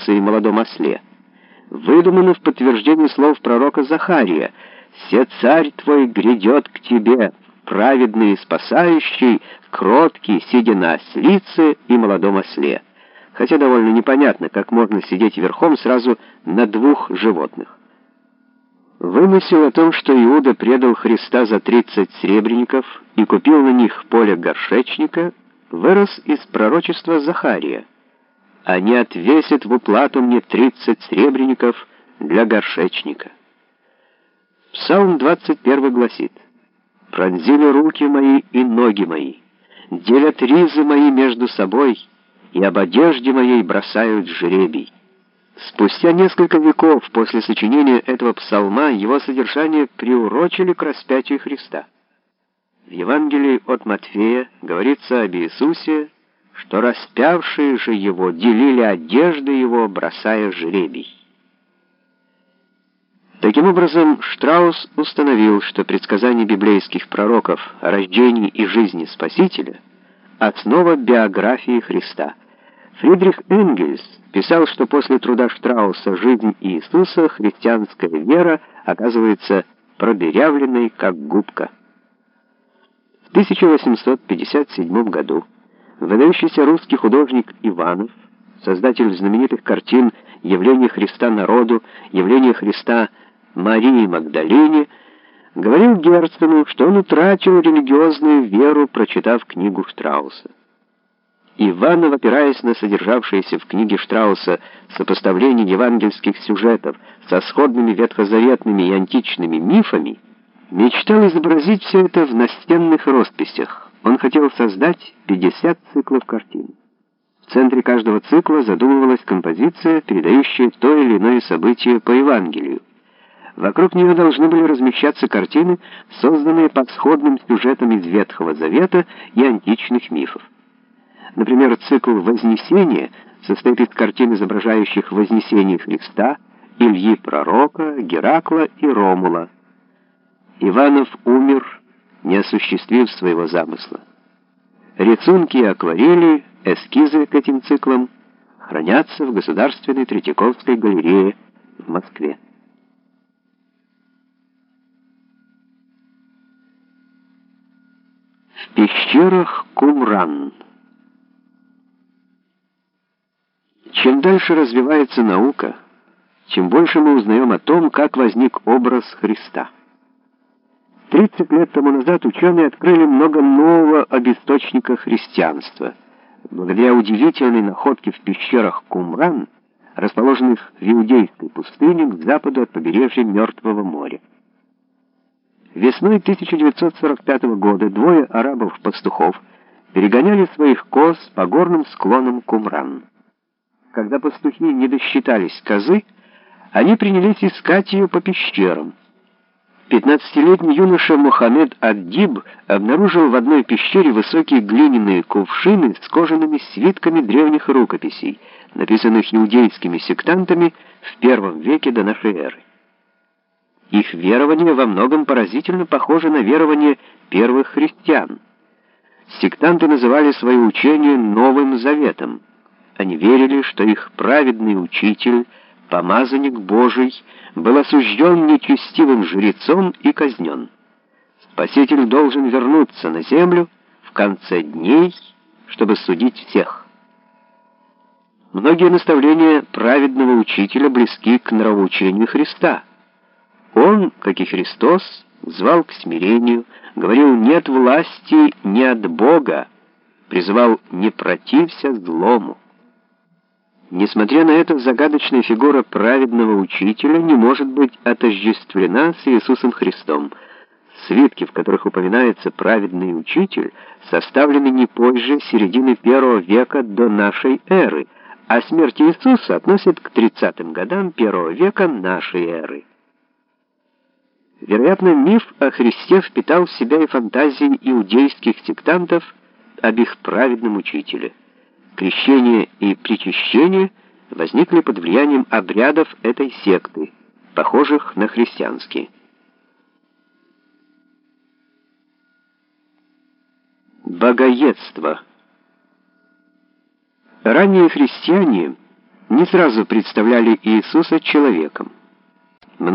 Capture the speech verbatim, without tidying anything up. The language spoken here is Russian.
и молодом осле, выдуманы в подтверждение слов пророка Захария: «Се царь твой грядет к тебе, праведный и спасающий, кроткий, сидя на ослице и молодом осле». Хотя довольно непонятно, как можно сидеть верхом сразу на двух животных. Вымысел о том, что Иуда предал Христа за тридцать сребреников и купил на них поле горшечника, вырос из пророчества Захария: «Они отвесят в уплату мне тридцать сребреников для горшечника». Псалм двадцать первый гласит: «Пронзили руки мои и ноги мои, делят ризы мои между собой, и об одежде моей бросают жребий». Спустя несколько веков после сочинения этого псалма его содержание приурочили к распятию Христа. В Евангелии от Матфея говорится об Иисусе, что распявшие же его делили одежды его, бросая жребий. Таким образом, Штраус установил, что предсказания библейских пророков о рождении и жизни Спасителя — основа биографии Христа. Фридрих Энгельс писал, что после труда Штрауса «Жизнь Иисуса» христианская вера оказывается продырявленной, как губка. В тысяча восемьсот пятьдесят седьмом году выдающийся русский художник Иванов, создатель знаменитых картин «Явление Христа народу», «Явление Христа Марии Магдалине», говорил Герцену, что он утратил религиозную веру, прочитав книгу Штрауса. Иванов, опираясь на содержавшееся в книге Штрауса сопоставление евангельских сюжетов со сходными ветхозаветными и античными мифами, мечтал изобразить все это в настенных росписях. Он хотел создать пятьдесят циклов картин. В центре каждого цикла задумывалась композиция, передающая то или иное событие по Евангелию. Вокруг нее должны были размещаться картины, созданные по сходным сюжетам из Ветхого Завета и античных мифов. Например, цикл «Вознесение» состоит из картин, изображающих вознесение Христа, Ильи Пророка, Геракла и Ромула. Иванов умер, не осуществив своего замысла. Рисунки и акварели, эскизы к этим циклам хранятся в Государственной Третьяковской галерее в Москве. В пещерах Кумран. Чем дальше развивается наука, тем больше мы узнаем о том, как возник образ Христа. тридцать лет тому назад ученые открыли много нового об источниках христианства, благодаря удивительной находке в пещерах Кумран, расположенных в Иудейской пустыне к западу от побережья Мертвого моря. Весной тысяча девятьсот сорок пятого года двое арабов-пастухов перегоняли своих коз по горным склонам Кумран. Когда пастухи не досчитались козы, они принялись искать ее по пещерам. пятнадцатилетний юноша Мухаммед ад-Диб обнаружил в одной пещере высокие глиняные кувшины с кожаными свитками древних рукописей, написанных иудейскими сектантами в первом веке до нашей эры. Их верование во многом поразительно похоже на верование первых христиан. Сектанты называли свое учение Новым Заветом. Они верили, что их праведный учитель, помазанник Божий, был осужден нечестивым жрецом и казнен. Спаситель должен вернуться на землю в конце дней, чтобы судить всех. Многие наставления праведного учителя близки к нравоучению Христа. Он, как и Христос, звал к смирению, говорил «нет власти не от Бога», призывал «не протився злому». Несмотря на это, загадочная фигура праведного учителя не может быть отождествлена с Иисусом Христом. Свитки, в которых упоминается праведный учитель, составлены не позже середины первого века до нашей эры, а смерть Иисуса относят к тридцатым годам первого века нашей эры. Вероятно, миф о Христе впитал в себя и фантазии иудейских сектантов об их праведном учителе. Крещение и причащение возникли под влиянием обрядов этой секты, похожих на христианские. Богоедство. Ранние христиане не сразу представляли Иисуса человеком.